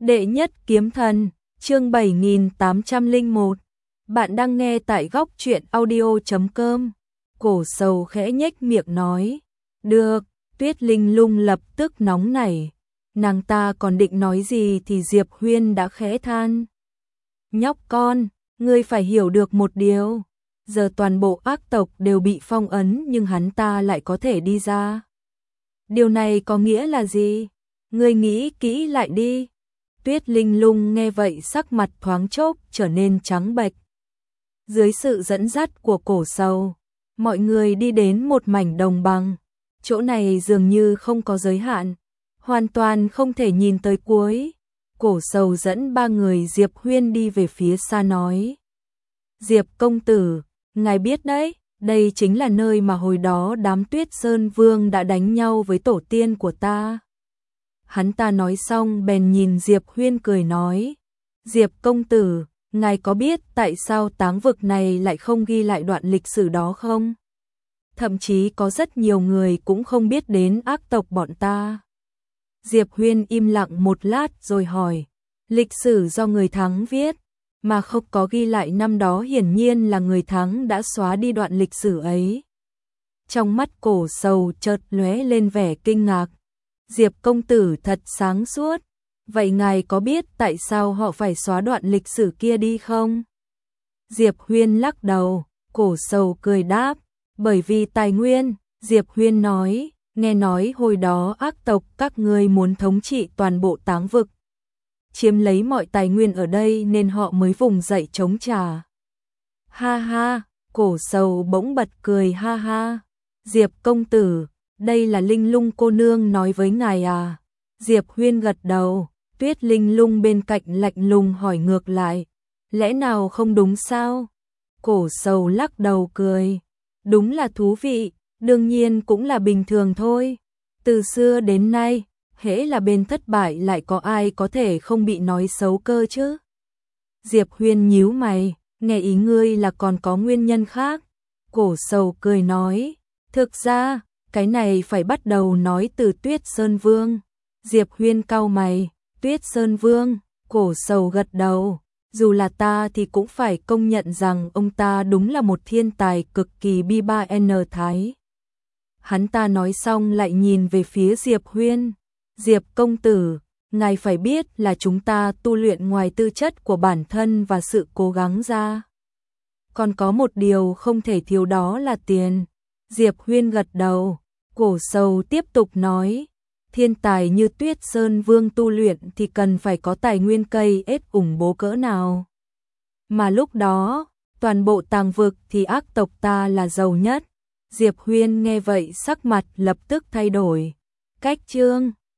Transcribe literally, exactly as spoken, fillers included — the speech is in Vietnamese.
Đệ nhất kiếm thần, chương bảy nghìn tám trăm lẻ một. Bạn đang nghe tại góc truyện audio chấm com. Cổ Sầu khẽ nhếch miệng nói. Được, Tuyết Linh Lung lập tức nóng nảy. Nàng ta còn định nói gì thì Diệp Huyên đã khẽ than. Nhóc con, ngươi phải hiểu được một điều. Giờ toàn bộ ác tộc đều bị phong ấn nhưng hắn ta lại có thể đi ra. Điều này có nghĩa là gì? Ngươi nghĩ kỹ lại đi. Tuyết Linh Lung nghe vậy sắc mặt thoáng chốc trở nên trắng bệch. Dưới sự dẫn dắt của Cổ Sầu, mọi người đi đến một mảnh đồng bằng. Chỗ này dường như không có giới hạn, hoàn toàn không thể nhìn tới cuối. Cổ Sầu dẫn ba người Diệp Huyên đi về phía xa nói. Diệp công tử, ngài biết đấy, đây chính là nơi mà hồi đó đám Tuyết Sơn Vương đã đánh nhau với tổ tiên của ta. Hắn ta nói xong bèn nhìn Diệp Huyên cười nói. Diệp công tử, ngài có biết tại sao táng vực này lại không ghi lại đoạn lịch sử đó không? Thậm chí có rất nhiều người cũng không biết đến ác tộc bọn ta. Diệp Huyên im lặng một lát rồi hỏi. Lịch sử do người thắng viết, mà không có ghi lại năm đó hiển nhiên là người thắng đã xóa đi đoạn lịch sử ấy. Trong mắt Cổ Sầu chợt lóe lên vẻ kinh ngạc. Diệp công tử thật sáng suốt. Vậy ngài có biết tại sao họ phải xóa đoạn lịch sử kia đi không? Diệp Huyên lắc đầu, Cổ Sầu cười đáp. Bởi vì tài nguyên, Diệp Huyên nói, nghe nói hồi đó ác tộc các ngươi muốn thống trị toàn bộ táng vực. Chiếm lấy mọi tài nguyên ở đây nên họ mới vùng dậy chống trả. Ha ha, Cổ Sầu bỗng bật cười ha ha. Diệp công tử, đây là Linh Lung cô nương nói với ngài à? Diệp Huyên gật đầu, Tuyết Linh Lung bên cạnh lạnh lùng hỏi ngược lại. Lẽ nào không đúng sao? Cổ Sầu lắc đầu cười. Đúng là thú vị, đương nhiên cũng là bình thường thôi. Từ xưa đến nay, hễ là bên thất bại lại có ai có thể không bị nói xấu cơ chứ? Diệp Huyên nhíu mày, nghe ý ngươi là còn có nguyên nhân khác. Cổ Sầu cười nói, thực ra, cái này phải bắt đầu nói từ Tuyết Sơn Vương. Diệp Huyên cau mày, Tuyết Sơn Vương, Cổ Sầu gật đầu. Dù là ta thì cũng phải công nhận rằng ông ta đúng là một thiên tài cực kỳ bi ba n thái. Hắn ta nói xong lại nhìn về phía Diệp Huyên. Diệp công tử, ngài phải biết là chúng ta tu luyện ngoài tư chất của bản thân và sự cố gắng ra. Còn có một điều không thể thiếu đó là tiền. Diệp Huyên gật đầu, Cổ Sầu tiếp tục nói. Thiên tài như Tuyết Sơn Vương tu luyện thì cần phải có tài nguyên cây ết ủng bố cỡ nào. Mà lúc đó, toàn bộ tàng vực thì ác tộc ta là giàu nhất. Diệp Huyên nghe vậy sắc mặt lập tức thay đổi. Cách chương